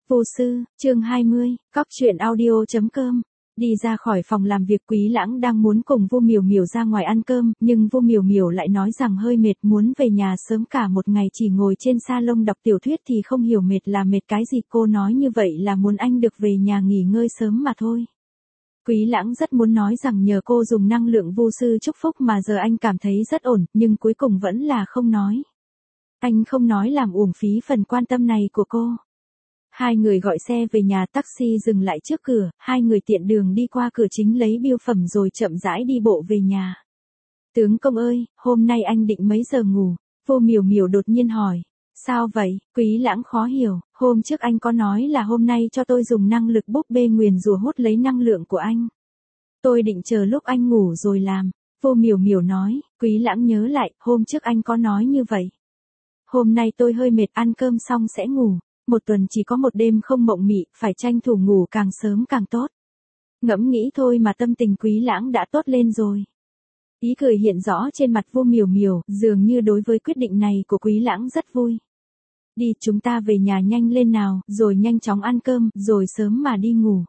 Vô sư, chương 20, cóc truyện audio.com. Đi ra khỏi phòng làm việc, Quý Lãng đang muốn cùng Vô Miểu Miểu ra ngoài ăn cơm, nhưng Vô Miểu Miểu lại nói rằng hơi mệt, muốn về nhà sớm, cả một ngày chỉ ngồi trên salon đọc tiểu thuyết thì không hiểu mệt là mệt cái gì. Cô nói như vậy là muốn anh được về nhà nghỉ ngơi sớm mà thôi. Quý Lãng rất muốn nói rằng nhờ cô dùng năng lượng vô sư chúc phúc mà giờ anh cảm thấy rất ổn, nhưng cuối cùng vẫn là không nói. Anh không nói làm uổng phí phần quan tâm này của cô. Hai người gọi xe về nhà, taxi dừng lại trước cửa, hai người tiện đường đi qua cửa chính lấy bưu phẩm rồi chậm rãi đi bộ về nhà. Tướng công ơi, hôm nay anh định mấy giờ ngủ? Vô Miểu Miểu đột nhiên hỏi. Sao vậy? Quý Lãng khó hiểu, hôm trước anh có nói là hôm nay cho tôi dùng năng lực búp bê nguyền rủa hút lấy năng lượng của anh. Tôi định chờ lúc anh ngủ rồi làm. Vô Miểu Miểu nói. Quý Lãng nhớ lại, hôm trước anh có nói như vậy. Hôm nay tôi hơi mệt, ăn cơm xong sẽ ngủ. Một tuần chỉ có một đêm không mộng mị, phải tranh thủ ngủ càng sớm càng tốt. Ngẫm nghĩ thôi mà tâm tình Quý Lãng đã tốt lên rồi. Ý cười hiện rõ trên mặt Vô Miểu Miểu, dường như đối với quyết định này của Quý Lãng rất vui. Đi, chúng ta về nhà nhanh lên nào, rồi nhanh chóng ăn cơm, rồi sớm mà đi ngủ.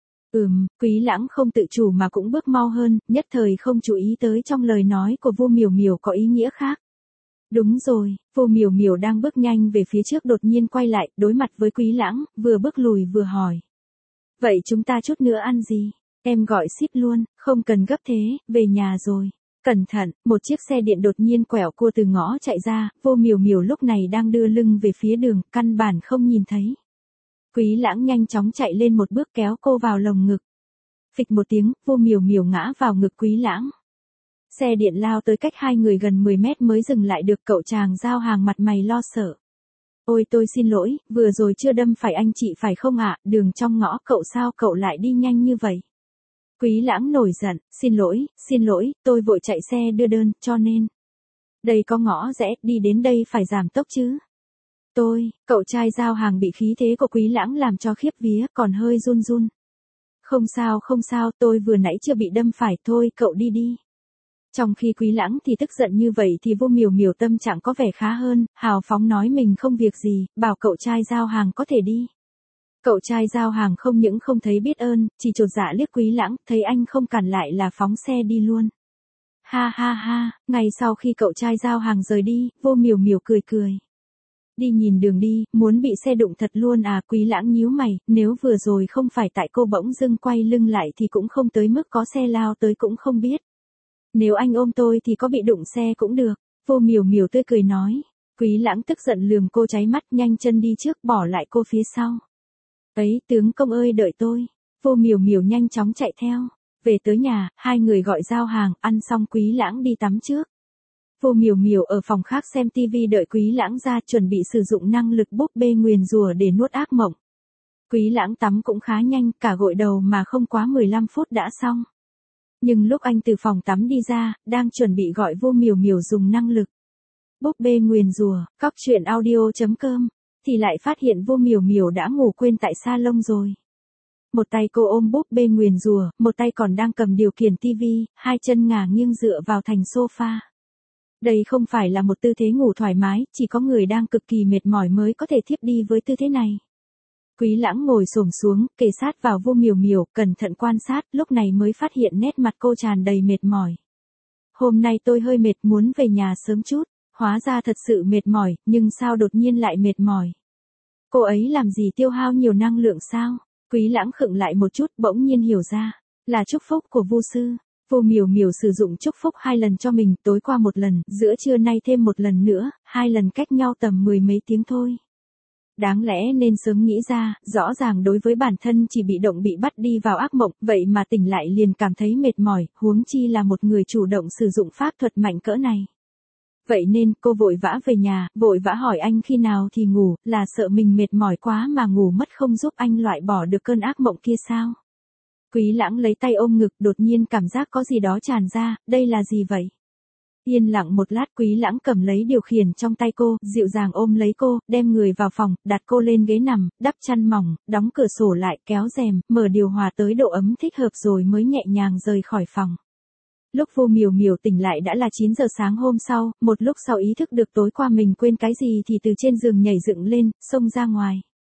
Quý Lãng không tự chủ mà cũng bước mau hơn, nhất thời không chú ý tới trong lời nói của Vô Miểu Miểu có ý nghĩa khác. Đúng rồi, Vô Miểu Miểu đang bước nhanh về phía trước đột nhiên quay lại, đối mặt với Quý Lãng, vừa bước lùi vừa hỏi. Vậy chúng ta chút nữa ăn gì? Em gọi ship luôn, không cần gấp thế, về nhà rồi. Cẩn thận, một chiếc xe điện đột nhiên quẹo cua từ ngõ chạy ra, Vô Miểu Miểu lúc này đang đưa lưng về phía đường, căn bản không nhìn thấy. Quý Lãng nhanh chóng chạy lên một bước kéo cô vào lồng ngực. Phịch một tiếng, Vô Miểu Miểu ngã vào ngực Quý Lãng. Xe điện lao tới cách hai người gần 10 mét mới dừng lại được, cậu chàng giao hàng mặt mày lo sợ. Ôi tôi xin lỗi, vừa rồi chưa đâm phải anh chị phải không ạ, đường trong ngõ cậu sao cậu lại đi nhanh như vậy? Quý Lãng nổi giận, xin lỗi, tôi vội chạy xe đưa đơn, cho nên. Đây có ngõ rẽ, đi đến đây phải giảm tốc chứ. Cậu trai giao hàng bị khí thế của Quý Lãng làm cho khiếp vía, còn hơi run run. Không sao, tôi vừa nãy chưa bị đâm phải, thôi cậu đi đi. Trong khi Quý Lãng thì tức giận như vậy thì Vô Miểu Miểu tâm trạng có vẻ khá hơn, hào phóng nói mình không việc gì, bảo cậu trai giao hàng có thể đi. Cậu trai giao hàng không những không thấy biết ơn, chỉ chột dạ liếc Quý Lãng, thấy anh không cản lại là phóng xe đi luôn. Ha, ngay sau khi cậu trai giao hàng rời đi, Vô Miểu Miểu cười. Đi nhìn đường đi, muốn bị xe đụng thật luôn à? Quý Lãng nhíu mày, nếu vừa rồi không phải tại cô bỗng dưng quay lưng lại thì cũng không tới mức có xe lao tới cũng không biết. Nếu anh ôm tôi thì có bị đụng xe cũng được. Vô Miểu Miểu tươi cười nói. Quý Lãng tức giận lườm cô cháy mắt, nhanh chân đi trước, bỏ lại cô phía sau. Ấy, tướng công ơi đợi tôi. Vô Miểu Miểu nhanh chóng chạy theo. Về tới nhà, hai người gọi giao hàng, ăn xong Quý Lãng đi tắm trước. Vô Miểu Miểu ở phòng khác xem tivi đợi Quý Lãng ra, chuẩn bị sử dụng năng lực búp bê nguyền rủa để nuốt ác mộng. Quý Lãng tắm cũng khá nhanh, cả gội đầu mà không quá 15 phút đã xong. Nhưng lúc anh từ phòng tắm đi ra, đang chuẩn bị gọi Vô Miểu Miểu dùng năng lực búp bê nguyền rủa, cóc truyện audio.com, thì lại phát hiện Vô Miểu Miểu đã ngủ quên tại salon rồi. Một tay cô ôm búp bê nguyền rủa, một tay còn đang cầm điều khiển tivi, hai chân ngả nghiêng dựa vào thành sofa. Đây không phải là một tư thế ngủ thoải mái, chỉ có người đang cực kỳ mệt mỏi mới có thể thiếp đi với tư thế này. Quý Lãng ngồi xổm xuống, kề sát vào Vô Miểu Miểu, cẩn thận quan sát, lúc này mới phát hiện nét mặt cô tràn đầy mệt mỏi. Hôm nay tôi hơi mệt, muốn về nhà sớm chút, hóa ra thật sự mệt mỏi, nhưng sao đột nhiên lại mệt mỏi? Cô ấy làm gì tiêu hao nhiều năng lượng sao? Quý Lãng khựng lại một chút, bỗng nhiên hiểu ra, là chúc phúc của Vô sư. Vô Miểu Miểu sử dụng chúc phúc 2 lần cho mình, tối qua một lần, giữa trưa nay thêm một lần nữa, 2 lần cách nhau tầm 10 mấy tiếng thôi. Đáng lẽ nên sớm nghĩ ra, rõ ràng đối với bản thân chỉ bị động bị bắt đi vào ác mộng, vậy mà tỉnh lại liền cảm thấy mệt mỏi, huống chi là một người chủ động sử dụng pháp thuật mạnh cỡ này. Vậy nên cô vội vã về nhà, vội vã hỏi anh khi nào thì ngủ, là sợ mình mệt mỏi quá mà ngủ mất không giúp anh loại bỏ được cơn ác mộng kia sao? Quý Lãng lấy tay ôm ngực, đột nhiên cảm giác có gì đó tràn ra, đây là gì vậy? Yên lặng một lát, Quý Lãng cầm lấy điều khiển trong tay cô, dịu dàng ôm lấy cô, đem người vào phòng, đặt cô lên ghế nằm, đắp chăn mỏng, đóng cửa sổ lại, kéo rèm, mở điều hòa tới độ ấm thích hợp rồi mới nhẹ nhàng rời khỏi phòng. Lúc Vô Miểu Miểu tỉnh lại đã là 9 giờ sáng hôm sau, một lúc sau ý thức được tối qua mình quên cái gì thì từ trên giường nhảy dựng lên, xông ra ngoài.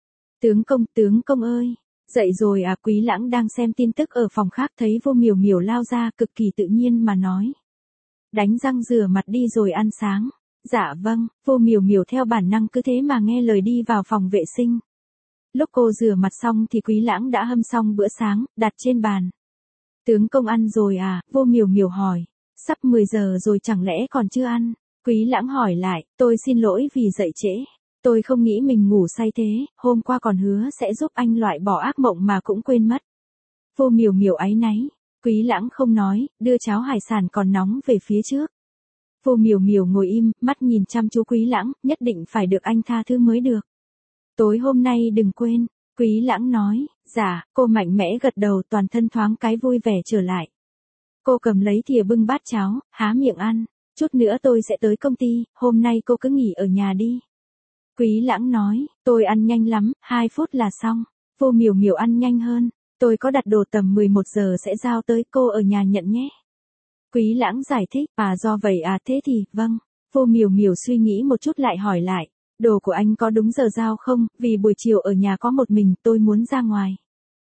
Tướng công ơi. Dậy rồi à? Quý Lãng đang xem tin tức ở phòng khác thấy vô miểu miểu lao ra cực kỳ tự nhiên mà nói. Đánh răng rửa mặt đi rồi ăn sáng. Dạ vâng, vô miểu miểu theo bản năng cứ thế mà nghe lời đi vào phòng vệ sinh. Lúc cô rửa mặt xong thì Quý Lãng đã hâm xong bữa sáng, đặt trên bàn. Tướng công ăn rồi à? Vô miểu miểu hỏi. Sắp 10 giờ rồi chẳng lẽ còn chưa ăn? Quý Lãng hỏi lại, tôi xin lỗi vì dậy trễ. Tôi không nghĩ mình ngủ say thế, hôm qua còn hứa sẽ giúp anh loại bỏ ác mộng mà cũng quên mất. Vô miểu miểu áy náy. Quý Lãng không nói, đưa cháo hải sản còn nóng về phía trước. Vô miểu miểu ngồi im, mắt nhìn chăm chú Quý Lãng, nhất định phải được anh tha thứ mới được. Tối hôm nay đừng quên. Quý Lãng nói. Dạ, cô mạnh mẽ gật đầu, toàn thân thoáng cái vui vẻ trở lại. Cô cầm lấy thìa bưng bát cháo, há miệng ăn. Chút nữa tôi sẽ tới công ty, hôm nay cô cứ nghỉ ở nhà đi. Quý Lãng nói, tôi ăn nhanh lắm, 2 phút là xong. Vô miểu miểu ăn nhanh hơn. Tôi có đặt đồ tầm 11 giờ sẽ giao tới, cô ở nhà nhận nhé. Quý Lãng giải thích, do vậy à, thế thì, vâng. Vô miểu miểu suy nghĩ một chút lại hỏi lại, đồ của anh có đúng giờ giao không, vì buổi chiều ở nhà có một mình, tôi muốn ra ngoài.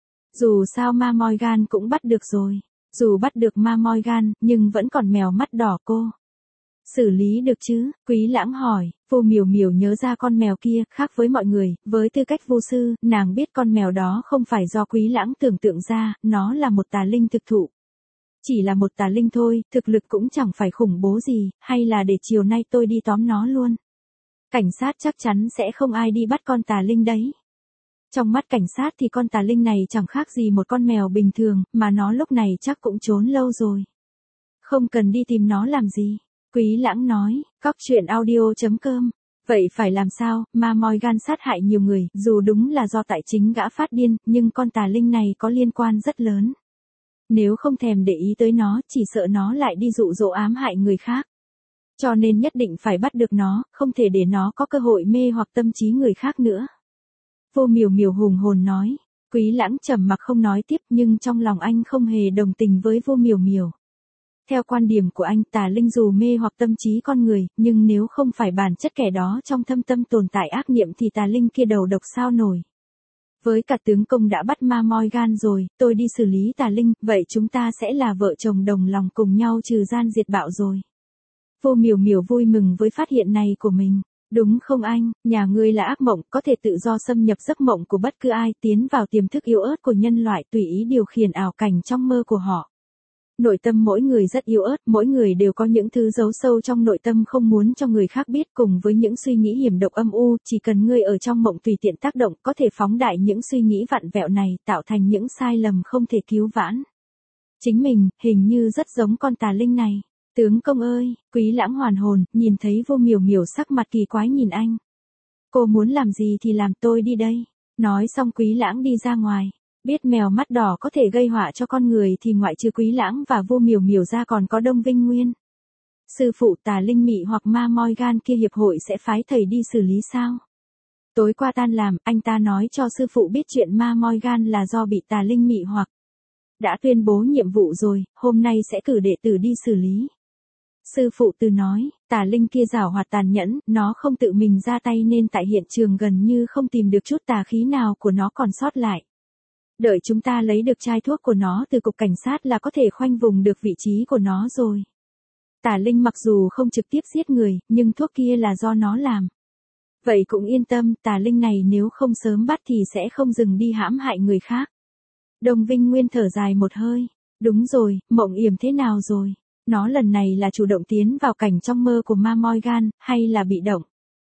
Dù sao Ma Morgan cũng bắt được rồi. Dù bắt được Ma Morgan, nhưng vẫn còn mèo mắt đỏ cô. Xử lý được chứ? Quý Lãng hỏi. Vô miểu miểu nhớ ra con mèo kia, khác với mọi người, với tư cách vô sư, nàng biết con mèo đó không phải do Quý Lãng tưởng tượng ra, nó là một tà linh thực thụ. Chỉ là một tà linh thôi, thực lực cũng chẳng phải khủng bố gì, hay là để chiều nay tôi đi tóm nó luôn. Cảnh sát chắc chắn sẽ không ai đi bắt con tà linh đấy. Trong mắt cảnh sát thì con tà linh này chẳng khác gì một con mèo bình thường, mà nó lúc này chắc cũng trốn lâu rồi. Không cần đi tìm nó làm gì. Quý Lãng nói, cóc truyện audio.com. Vậy phải làm sao? Ma Morgan sát hại nhiều người, dù đúng là do tại chính gã phát điên, nhưng con tà linh này có liên quan rất lớn. Nếu không thèm để ý tới nó, chỉ sợ nó lại đi dụ dỗ ám hại người khác. Cho nên nhất định phải bắt được nó, không thể để nó có cơ hội mê hoặc tâm trí người khác nữa. Vô miểu miểu hùng hồn nói. Quý Lãng trầm mặc không nói tiếp, nhưng trong lòng anh không hề đồng tình với vô miểu miểu. Theo quan điểm của anh, tà linh dù mê hoặc tâm trí con người, nhưng nếu không phải bản chất kẻ đó trong thâm tâm tồn tại ác niệm thì tà linh kia đầu độc sao nổi. Với cả tướng công đã bắt Ma Morgan rồi, tôi đi xử lý tà linh, vậy chúng ta sẽ là vợ chồng đồng lòng cùng nhau trừ gian diệt bạo rồi. Vô miểu miểu vui mừng với phát hiện này của mình. Đúng không anh, nhà ngươi là ác mộng, có thể tự do xâm nhập giấc mộng của bất cứ ai, tiến vào tiềm thức yếu ớt của nhân loại, tùy ý điều khiển ảo cảnh trong mơ của họ. Nội tâm mỗi người rất yếu ớt, mỗi người đều có những thứ giấu sâu trong nội tâm không muốn cho người khác biết, cùng với những suy nghĩ hiểm độc âm u, chỉ cần ngươi ở trong mộng tùy tiện tác động, có thể phóng đại những suy nghĩ vặn vẹo này, tạo thành những sai lầm không thể cứu vãn. Chính mình, hình như rất giống con tà linh này. Tướng công ơi, Quý Lãng hoàn hồn, nhìn thấy vô miểu miểu sắc mặt kỳ quái nhìn anh. Cô muốn làm gì thì làm, tôi đi đây. Nói xong Quý Lãng đi ra ngoài. Biết mèo mắt đỏ có thể gây họa cho con người thì ngoại trừ Quý Lãng và vô miểu miểu ra còn có Đông Vinh Nguyên. Sư phụ tà linh mị hoặc Ma Morgan kia hiệp hội sẽ phái thầy đi xử lý sao? Tối qua tan làm, anh ta nói cho sư phụ biết chuyện Ma Morgan là do bị tà linh mị hoặc. Đã tuyên bố nhiệm vụ rồi, hôm nay sẽ cử đệ tử đi xử lý. Sư phụ Từ nói, tà linh kia giảo hoạt tàn nhẫn, nó không tự mình ra tay nên tại hiện trường gần như không tìm được chút tà khí nào của nó còn sót lại. Đợi chúng ta lấy được chai thuốc của nó từ cục cảnh sát là có thể khoanh vùng được vị trí của nó rồi. Tà linh mặc dù không trực tiếp giết người, nhưng thuốc kia là do nó làm. Vậy cũng yên tâm, tà linh này nếu không sớm bắt thì sẽ không dừng đi hãm hại người khác. Đông Vinh Nguyên thở dài một hơi. Đúng rồi, Mộng Yểm thế nào rồi? Nó lần này là chủ động tiến vào cảnh trong mơ của Ma Morgan, hay là bị động?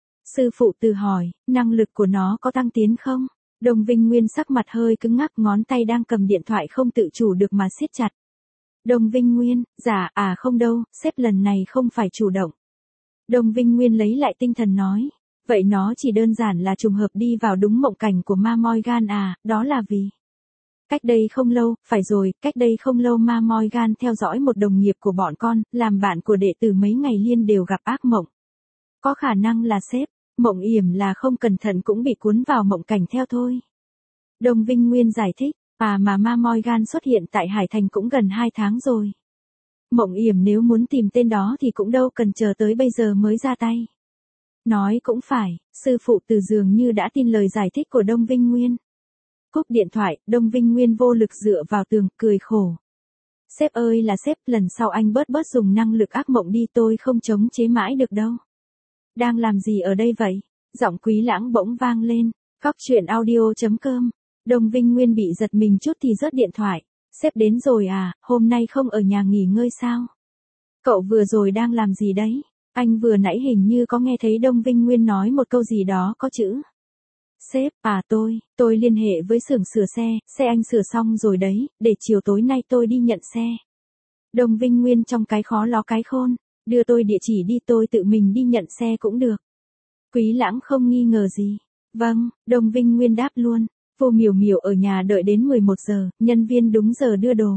Sư phụ Từ hỏi, năng lực của nó có tăng tiến không? Đông Vinh Nguyên sắc mặt hơi cứng ngắc, ngón tay đang cầm điện thoại không tự chủ được mà siết chặt. Đông Vinh Nguyên, không đâu, sếp lần này không phải chủ động. Đông Vinh Nguyên lấy lại tinh thần nói, vậy nó chỉ đơn giản là trùng hợp đi vào đúng mộng cảnh của Ma Morgan đó là vì. Cách đây không lâu, phải rồi, cách đây không lâu Ma Morgan theo dõi một đồng nghiệp của bọn con, làm bạn của đệ tử mấy ngày liên đều gặp ác mộng. Có khả năng là sếp, Mộng Yểm là không cẩn thận cũng bị cuốn vào mộng cảnh theo thôi. Đông Vinh Nguyên giải thích, mà Ma Morgan xuất hiện tại Hải Thành cũng gần 2 tháng rồi. Mộng Yểm nếu muốn tìm tên đó thì cũng đâu cần chờ tới bây giờ mới ra tay. Nói cũng phải, sư phụ Từ dường như đã tin lời giải thích của Đông Vinh Nguyên. Cúp điện thoại, Đông Vinh Nguyên vô lực dựa vào tường, cười khổ. Sếp ơi là sếp, lần sau anh bớt bớt dùng năng lực ác mộng đi, tôi không chống chế mãi được đâu. Đang làm gì ở đây vậy? Giọng Quý Lãng bỗng vang lên. Cóc truyện audio.com. Đông Vinh Nguyên bị giật mình chút thì rớt điện thoại. Sếp đến rồi à, hôm nay không ở nhà nghỉ ngơi sao? Cậu vừa rồi đang làm gì đấy? Anh vừa nãy hình như có nghe thấy Đông Vinh Nguyên nói một câu gì đó có chữ. Sếp, à tôi liên hệ với xưởng sửa xe anh sửa xong rồi đấy, để chiều tối nay tôi đi nhận xe. Đông Vinh Nguyên trong cái khó ló cái khôn, đưa tôi địa chỉ đi, tôi tự mình đi nhận xe cũng được. Quý Lãng không nghi ngờ gì. Vâng, Đông Vinh Nguyên đáp luôn. Vô Miểu Miểu ở nhà đợi đến 11 giờ, nhân viên đúng giờ đưa đồ.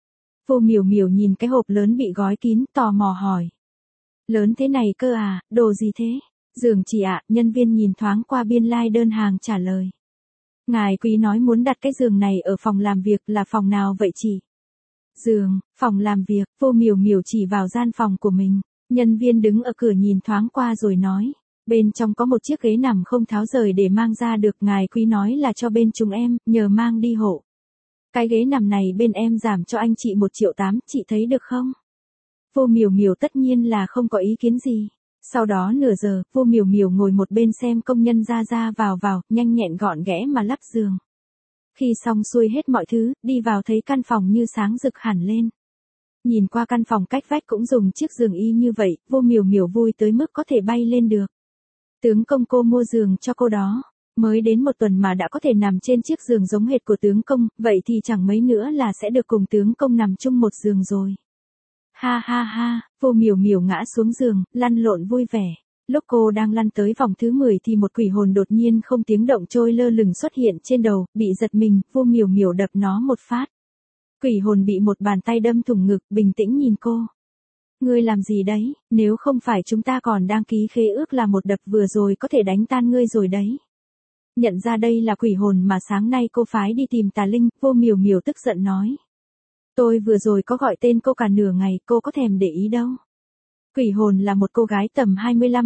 Vô Miểu Miểu nhìn cái hộp lớn bị gói kín, tò mò hỏi. Lớn thế này cơ à, đồ gì thế? Giường chị ạ, nhân viên nhìn thoáng qua biên lai đơn hàng trả lời. Ngài Quý nói muốn đặt cái giường này ở phòng làm việc, là phòng nào vậy chị? Giường, phòng làm việc, Vô Miểu Miểu chỉ vào gian phòng của mình. Nhân viên đứng ở cửa nhìn thoáng qua rồi nói. Bên trong có một chiếc ghế nằm không tháo rời để mang ra được, ngài Quý nói là cho bên chúng em, nhờ mang đi hộ. Cái ghế nằm này bên em giảm cho anh chị 1,8 triệu, chị thấy được không? Vô Miểu Miểu tất nhiên là không có ý kiến gì. Sau đó nửa giờ, Vô Miểu Miểu ngồi một bên xem công nhân ra vào, nhanh nhẹn gọn ghẽ mà lắp giường. Khi xong xuôi hết mọi thứ, đi vào thấy căn phòng như sáng rực hẳn lên. Nhìn qua căn phòng cách vách cũng dùng chiếc giường y như vậy, Vô Miểu Miểu vui tới mức có thể bay lên được. Tướng công cô mua giường cho cô đó. Mới đến 1 tuần mà đã có thể nằm trên chiếc giường giống hệt của tướng công, vậy thì chẳng mấy nữa là sẽ được cùng tướng công nằm chung một giường rồi. Ha ha ha, Vô Miểu Miểu ngã xuống giường, lăn lộn vui vẻ. Lúc cô đang lăn tới vòng thứ 10 thì một quỷ hồn đột nhiên không tiếng động trôi lơ lửng xuất hiện trên đầu, bị giật mình, Vô Miểu Miểu đập nó một phát. Quỷ hồn bị một bàn tay đâm thủng ngực, bình tĩnh nhìn cô. Ngươi làm gì đấy, nếu không phải chúng ta còn đang ký khế ước là một đập vừa rồi có thể đánh tan ngươi rồi đấy. Nhận ra đây là quỷ hồn mà sáng nay cô phái đi tìm Tà Linh, Vô Miểu Miểu tức giận nói. Tôi vừa rồi có gọi tên cô cả nửa ngày, cô có thèm để ý đâu. Quỷ hồn là một cô gái tầm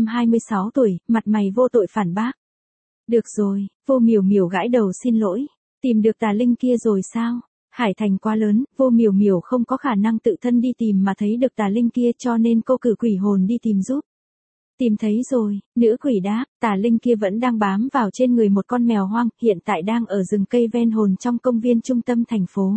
25-26 tuổi, mặt mày vô tội phản bác. Được rồi, Vô Miểu Miểu gãi đầu xin lỗi. Tìm được Tà Linh kia rồi sao? Hải Thành quá lớn, Vô Miểu Miểu không có khả năng tự thân đi tìm mà thấy được Tà Linh kia, cho nên cô cử quỷ hồn đi tìm giúp. Tìm thấy rồi, nữ quỷ đáp, Tà Linh kia vẫn đang bám vào trên người một con mèo hoang, hiện tại đang ở rừng cây ven hồn trong công viên trung tâm thành phố.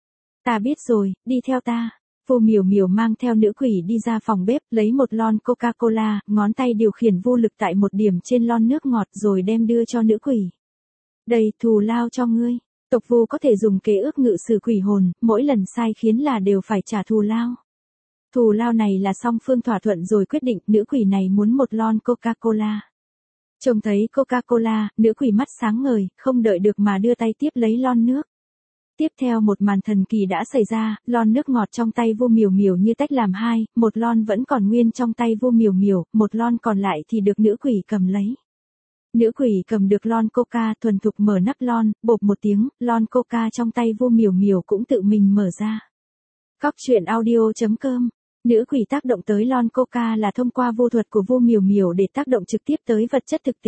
Ta biết rồi, đi theo ta. Vô Miểu Miểu mang theo nữ quỷ đi ra phòng bếp, lấy một lon Coca-Cola, ngón tay điều khiển vô lực tại một điểm trên lon nước ngọt rồi đem đưa cho nữ quỷ. Đây, thù lao cho ngươi. Tộc Vu có thể dùng kế ước ngự sử quỷ hồn, mỗi lần sai khiến là đều phải trả thù lao. Thù lao này là song phương thỏa thuận rồi quyết định, nữ quỷ này muốn một lon Coca-Cola. Trông thấy Coca-Cola, nữ quỷ mắt sáng ngời, không đợi được mà đưa tay tiếp lấy lon nước. Tiếp theo một màn thần kỳ đã xảy ra, lon nước ngọt trong tay Vô Miểu Miểu như tách làm hai, một lon vẫn còn nguyên trong tay Vô Miểu Miểu, một lon còn lại thì được nữ quỷ cầm lấy. Nữ quỷ cầm được lon Coca thuần thục mở nắp lon, bộp một tiếng, lon Coca trong tay Vô Miểu Miểu cũng tự mình mở ra. Cóc truyện audio.com. Nữ quỷ tác động tới lon Coca là thông qua vô thuật của Vô Miểu Miểu để tác động trực tiếp tới vật chất thực tế.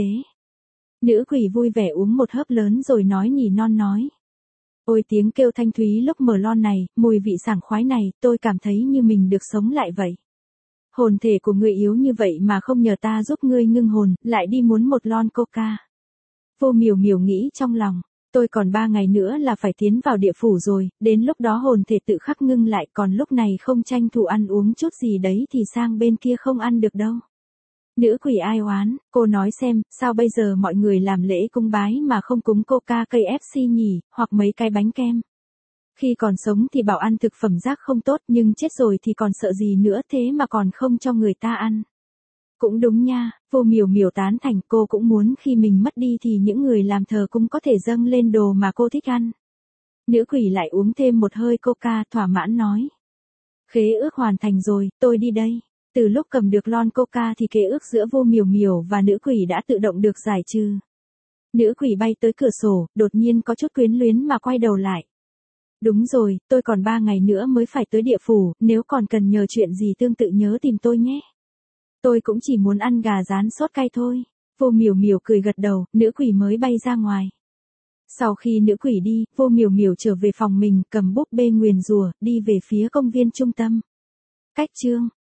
Nữ quỷ vui vẻ uống một hớp lớn rồi nói nhỉ non nói. Ôi tiếng kêu thanh thúy lúc mở lon này, mùi vị sảng khoái này, tôi cảm thấy như mình được sống lại vậy. Hồn thể của ngươi yếu như vậy mà không nhờ ta giúp ngươi ngưng hồn, lại đi muốn một lon Coca. Vô Miểu Miểu nghĩ trong lòng, tôi còn 3 ngày nữa là phải tiến vào địa phủ rồi, đến lúc đó hồn thể tự khắc ngưng lại, còn lúc này không tranh thủ ăn uống chút gì đấy thì sang bên kia không ăn được đâu. Nữ quỷ ai oán, cô nói xem, sao bây giờ mọi người làm lễ cúng bái mà không cúng Coca KFC nhỉ, hoặc mấy cái bánh kem. Khi còn sống thì bảo ăn thực phẩm rác không tốt, nhưng chết rồi thì còn sợ gì nữa, thế mà còn không cho người ta ăn. Cũng đúng nha, Vô Miểu Miểu tán thành, cô cũng muốn khi mình mất đi thì những người làm thờ cũng có thể dâng lên đồ mà cô thích ăn. Nữ quỷ lại uống thêm một hơi Coca, thỏa mãn nói. Khế ước hoàn thành rồi, tôi đi đây. Từ lúc cầm được lon Coca thì khế ước giữa Vô Miểu Miểu và nữ quỷ đã tự động được giải trừ. Nữ quỷ bay tới cửa sổ, đột nhiên có chút quyến luyến mà quay đầu lại. Đúng rồi, tôi còn 3 ngày nữa mới phải tới địa phủ, nếu còn cần nhờ chuyện gì tương tự nhớ tìm tôi nhé. Tôi cũng chỉ muốn ăn gà rán sốt cay thôi. Vô Miểu Miểu cười gật đầu, nữ quỷ mới bay ra ngoài. Sau khi nữ quỷ đi, Vô Miểu Miểu trở về phòng mình, cầm búp bê nguyền rủa, đi về phía công viên trung tâm. Cách chương